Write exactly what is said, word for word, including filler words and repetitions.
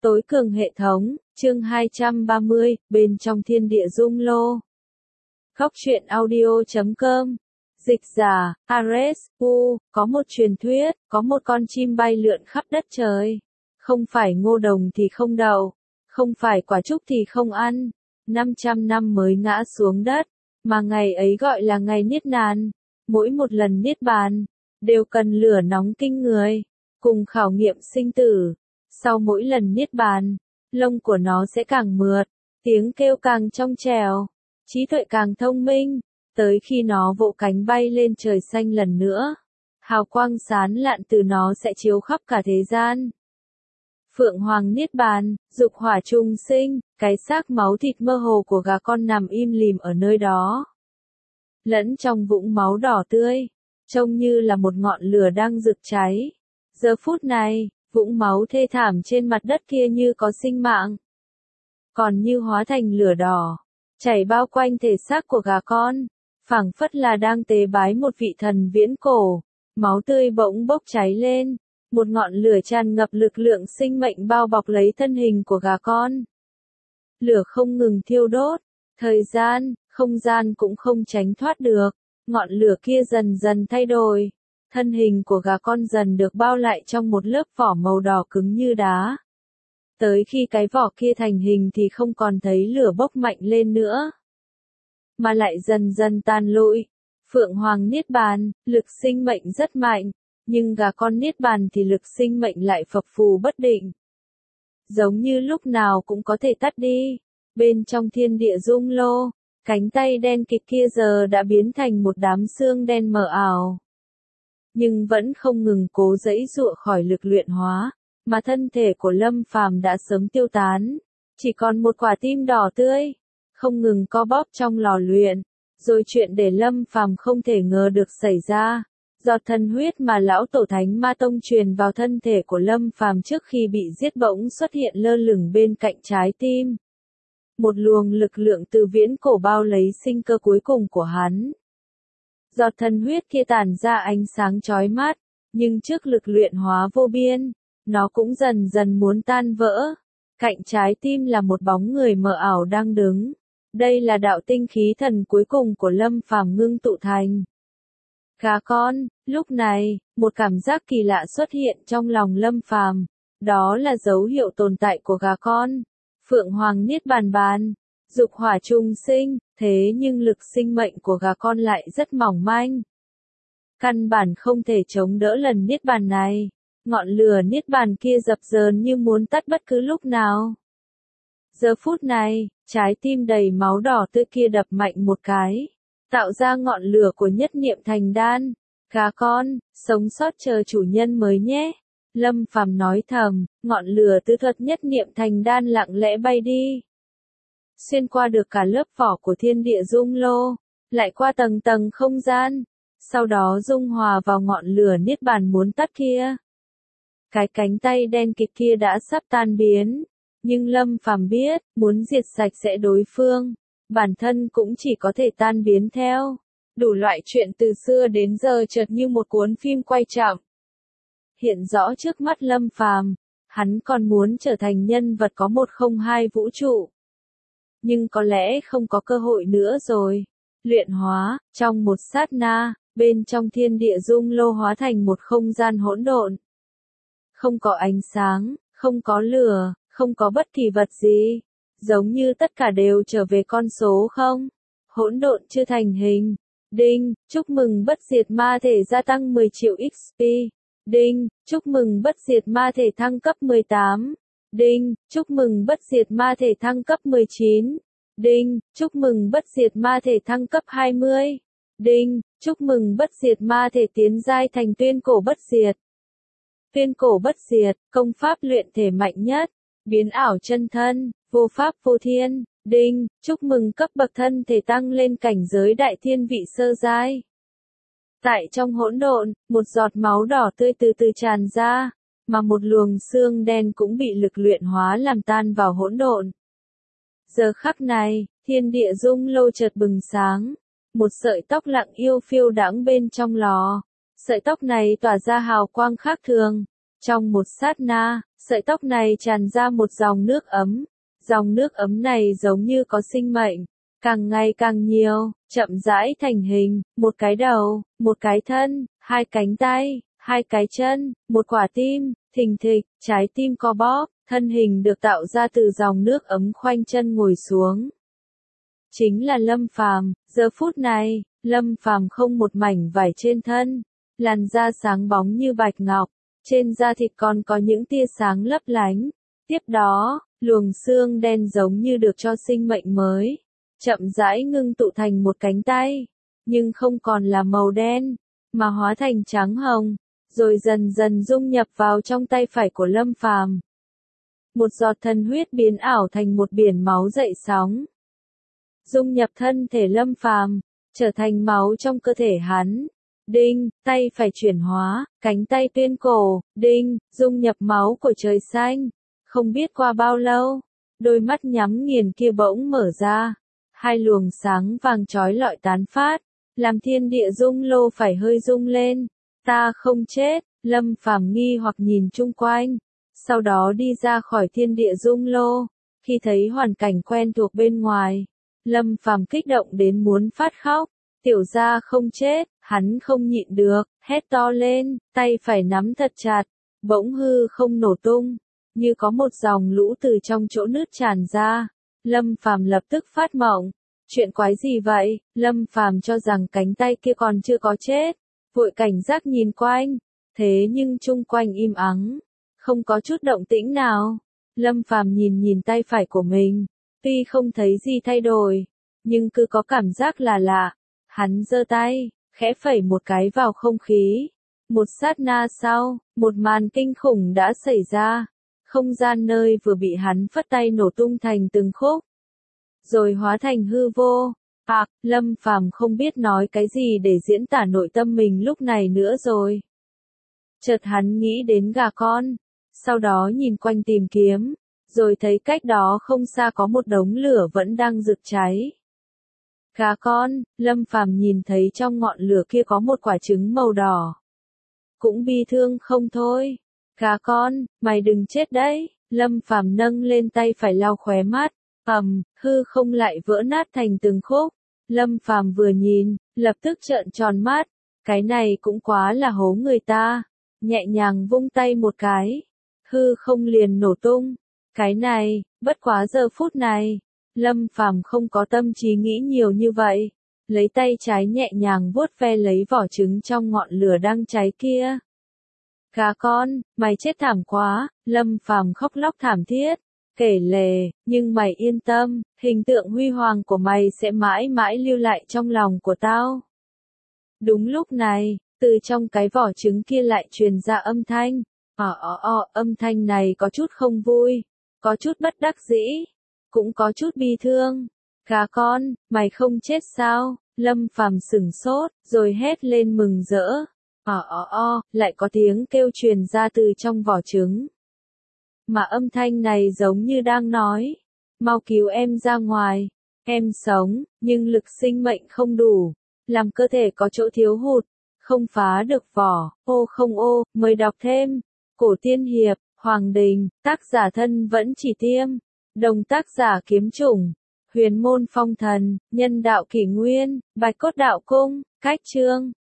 Tối cường hệ thống, chương hai trăm ba mươi, bên trong thiên địa dung lô. Góc truyện audio chấm com. Dịch giả, Ares, U, có một truyền thuyết, có một con chim bay lượn khắp đất trời. Không phải ngô đồng thì không đậu, không phải quả trúc thì không ăn. năm trăm năm mới ngã xuống đất, mà ngày ấy gọi là ngày niết bàn. Mỗi một lần niết bàn, đều cần lửa nóng kinh người, cùng khảo nghiệm sinh tử. Sau mỗi lần niết bàn, lông của nó sẽ càng mượt, tiếng kêu càng trong trẻo, trí tuệ càng thông minh, tới khi nó vỗ cánh bay lên trời xanh lần nữa, hào quang sáng lạn từ nó sẽ chiếu khắp cả thế gian. Phượng Hoàng niết bàn, dục hỏa trùng sinh, cái xác máu thịt mơ hồ của gà con nằm im lìm ở nơi đó. Lẫn trong vũng máu đỏ tươi, trông như là một ngọn lửa đang rực cháy. Giờ phút này, vũng máu thê thảm trên mặt đất kia như có sinh mạng, còn như hóa thành lửa đỏ, chảy bao quanh thể xác của gà con, phảng phất là đang tế bái một vị thần viễn cổ. Máu tươi bỗng bốc cháy lên, một ngọn lửa tràn ngập lực lượng sinh mệnh bao bọc lấy thân hình của gà con. Lửa không ngừng thiêu đốt, thời gian, không gian cũng không tránh thoát được, ngọn lửa kia dần dần thay đổi. Thân hình của gà con dần được bao lại trong một lớp vỏ màu đỏ cứng như đá. Tới khi cái vỏ kia thành hình thì không còn thấy lửa bốc mạnh lên nữa, mà lại dần dần tan lụi. Phượng Hoàng niết bàn, lực sinh mệnh rất mạnh, nhưng gà con niết bàn thì lực sinh mệnh lại phập phù bất định. Giống như lúc nào cũng có thể tắt đi. Bên trong thiên địa dung lô, cánh tay đen kịt kia giờ đã biến thành một đám xương đen mờ ảo, nhưng vẫn không ngừng cố giãy giụa khỏi lực luyện hóa, mà thân thể của Lâm Phàm đã sớm tiêu tán, chỉ còn một quả tim đỏ tươi, không ngừng co bóp trong lò luyện. Rồi chuyện để Lâm Phàm không thể ngờ được xảy ra, giọt thần huyết mà lão tổ Thánh Ma Tông truyền vào thân thể của Lâm Phàm trước khi bị giết bỗng xuất hiện lơ lửng bên cạnh trái tim. Một luồng lực lượng từ viễn cổ bao lấy sinh cơ cuối cùng của hắn. Giọt thần huyết kia tản ra ánh sáng chói mắt, nhưng trước lực luyện hóa vô biên, nó cũng dần dần muốn tan vỡ. Cạnh trái tim là một bóng người mờ ảo đang đứng. Đây là đạo tinh khí thần cuối cùng của Lâm Phàm ngưng tụ thành. Gà con, lúc này, một cảm giác kỳ lạ xuất hiện trong lòng Lâm Phàm, đó là dấu hiệu tồn tại của gà con. Phượng Hoàng niết bàn bàn, dục hỏa trùng sinh, thế nhưng lực sinh mệnh của gà con lại rất mỏng manh. Căn bản không thể chống đỡ lần niết bàn này, ngọn lửa niết bàn kia dập dờn như muốn tắt bất cứ lúc nào. Giờ phút này, trái tim đầy máu đỏ tươi kia đập mạnh một cái, tạo ra ngọn lửa của nhất niệm thành đan. Gà con, sống sót chờ chủ nhân mới nhé. Lâm Phàm nói thầm, ngọn lửa tứ thuật nhất niệm thành đan lặng lẽ bay đi. Xuyên qua được cả lớp vỏ của thiên địa dung lô, lại qua tầng tầng không gian, sau đó dung hòa vào ngọn lửa niết bàn muốn tắt kia. Cái cánh tay đen kịt kia đã sắp tan biến, nhưng Lâm Phàm biết, muốn diệt sạch sẽ đối phương, bản thân cũng chỉ có thể tan biến theo. Đủ loại chuyện từ xưa đến giờ chợt như một cuốn phim quay chậm, hiện rõ trước mắt Lâm Phàm. Hắn còn muốn trở thành nhân vật có một không hai vũ trụ, nhưng có lẽ không có cơ hội nữa rồi. Luyện hóa, trong một sát na, bên trong thiên địa dung lô hóa thành một không gian hỗn độn. Không có ánh sáng, không có lửa, không có bất kỳ vật gì, giống như tất cả đều trở về con số không. Hỗn độn chưa thành hình. Đinh, chúc mừng bất diệt ma thể gia tăng mười triệu ích pê. Đinh, chúc mừng bất diệt ma thể thăng cấp mười tám. Đinh, chúc mừng bất diệt ma thể thăng cấp mười chín. Đinh, chúc mừng bất diệt ma thể thăng cấp hai mươi. Đinh, chúc mừng bất diệt ma thể tiến giai thành tuyên cổ bất diệt. Tuyên cổ bất diệt, công pháp luyện thể mạnh nhất, biến ảo chân thân, vô pháp vô thiên. Đinh, chúc mừng cấp bậc thân thể tăng lên cảnh giới đại thiên vị sơ giai. Tại trong hỗn độn, một giọt máu đỏ tươi từ từ tràn ra, mà một luồng xương đen cũng bị lực luyện hóa làm tan vào hỗn độn. Giờ khắc này, thiên địa dung lô chợt bừng sáng, một sợi tóc lặng yêu phiêu đãng bên trong lò. Sợi tóc này tỏa ra hào quang khác thường, Trong một sát na, sợi tóc này tràn ra một dòng nước ấm. Dòng nước ấm này giống như có sinh mệnh, càng ngày càng nhiều, chậm rãi thành hình, một cái đầu, một cái thân, hai cánh tay, hai cái chân, một quả tim, thình thịch, trái tim co bóp, thân hình được tạo ra từ dòng nước ấm khoanh chân ngồi xuống. Chính là Lâm Phàm, giờ phút này, Lâm Phàm không một mảnh vải trên thân, làn da sáng bóng như bạch ngọc, trên da thịt còn có những tia sáng lấp lánh. Tiếp đó, luồng xương đen giống như được cho sinh mệnh mới, chậm rãi ngưng tụ thành một cánh tay, nhưng không còn là màu đen, mà hóa thành trắng hồng, rồi dần dần dung nhập vào trong tay phải của Lâm Phàm. Một giọt thần huyết biến ảo thành một biển máu dậy sóng, dung nhập thân thể Lâm Phàm, trở thành máu trong cơ thể hắn. Đinh, tay phải chuyển hóa, cánh tay tuyên cổ, đinh, dung nhập máu của trời xanh. Không biết qua bao lâu, đôi mắt nhắm nghiền kia bỗng mở ra, hai luồng sáng vàng chói lọi tán phát, làm thiên địa rung lô phải hơi rung lên. Ta không chết, Lâm Phàm nghi hoặc nhìn chung quanh, sau đó đi ra khỏi thiên địa rung lô. Khi thấy hoàn cảnh quen thuộc bên ngoài, Lâm Phàm kích động đến muốn phát khóc. Tiểu gia không chết, hắn không nhịn được, hét to lên, tay phải nắm thật chặt, bỗng hư không nổ tung, như có một dòng lũ từ trong chỗ nứt tràn ra. Lâm Phàm lập tức phát mộng, chuyện quái gì vậy? Lâm Phàm cho rằng cánh tay kia còn chưa có chết, vội cảnh giác nhìn quanh, thế nhưng chung quanh im ắng, không có chút động tĩnh nào. Lâm Phàm nhìn nhìn tay phải của mình, tuy không thấy gì thay đổi, nhưng cứ có cảm giác là lạ. Hắn giơ tay, khẽ phẩy một cái vào không khí. Một sát na sau, một màn kinh khủng đã xảy ra. Không gian nơi vừa bị hắn phất tay nổ tung thành từng khúc, rồi hóa thành hư vô. À, Lâm Phàm không biết nói cái gì để diễn tả nội tâm mình lúc này nữa rồi. Chợt hắn nghĩ đến gà con, sau đó nhìn quanh tìm kiếm, rồi thấy cách đó không xa có một đống lửa vẫn đang rực cháy. Gà con, Lâm Phàm nhìn thấy trong ngọn lửa kia có một quả trứng màu đỏ. Cũng bi thương không thôi. Gà con, mày đừng chết đấy. Lâm Phàm nâng lên tay phải lau khóe mắt. Ầm, hư không lại vỡ nát thành từng khúc. Lâm Phàm vừa nhìn, lập tức trợn tròn mắt. Cái này cũng quá là hố người ta. Nhẹ nhàng vung tay một cái, hư không liền nổ tung. Cái này, bất quá giờ phút này, Lâm Phàm không có tâm trí nghĩ nhiều như vậy, lấy tay trái nhẹ nhàng vuốt ve lấy vỏ trứng trong ngọn lửa đang cháy kia. Gà con, mày chết thảm quá, Lâm Phàm khóc lóc thảm thiết, kể lể, nhưng mày yên tâm, hình tượng huy hoàng của mày sẽ mãi mãi lưu lại trong lòng của tao. Đúng lúc này, từ trong cái vỏ trứng kia lại truyền ra âm thanh, ờ ờ ờ, âm thanh này có chút không vui, có chút bất đắc dĩ, cũng có chút bi thương. Gà con, mày không chết sao? Lâm Phàm sửng sốt, rồi hét lên mừng rỡ. Ờ ờ ờ, lại có tiếng kêu truyền ra từ trong vỏ trứng. Mà âm thanh này giống như đang nói, mau cứu em ra ngoài, em sống, nhưng lực sinh mệnh không đủ, làm cơ thể có chỗ thiếu hụt, không phá được vỏ. Ô không ô, mời đọc thêm. Cổ tiên hiệp, Hoàng Đình, tác giả Thân Vẫn Chỉ Tiêm, đồng tác giả Kiếm Chủng, Huyền Môn Phong Thần, nhân đạo Kỷ Nguyên, Bạch Cốt Đạo Cung, cách chương.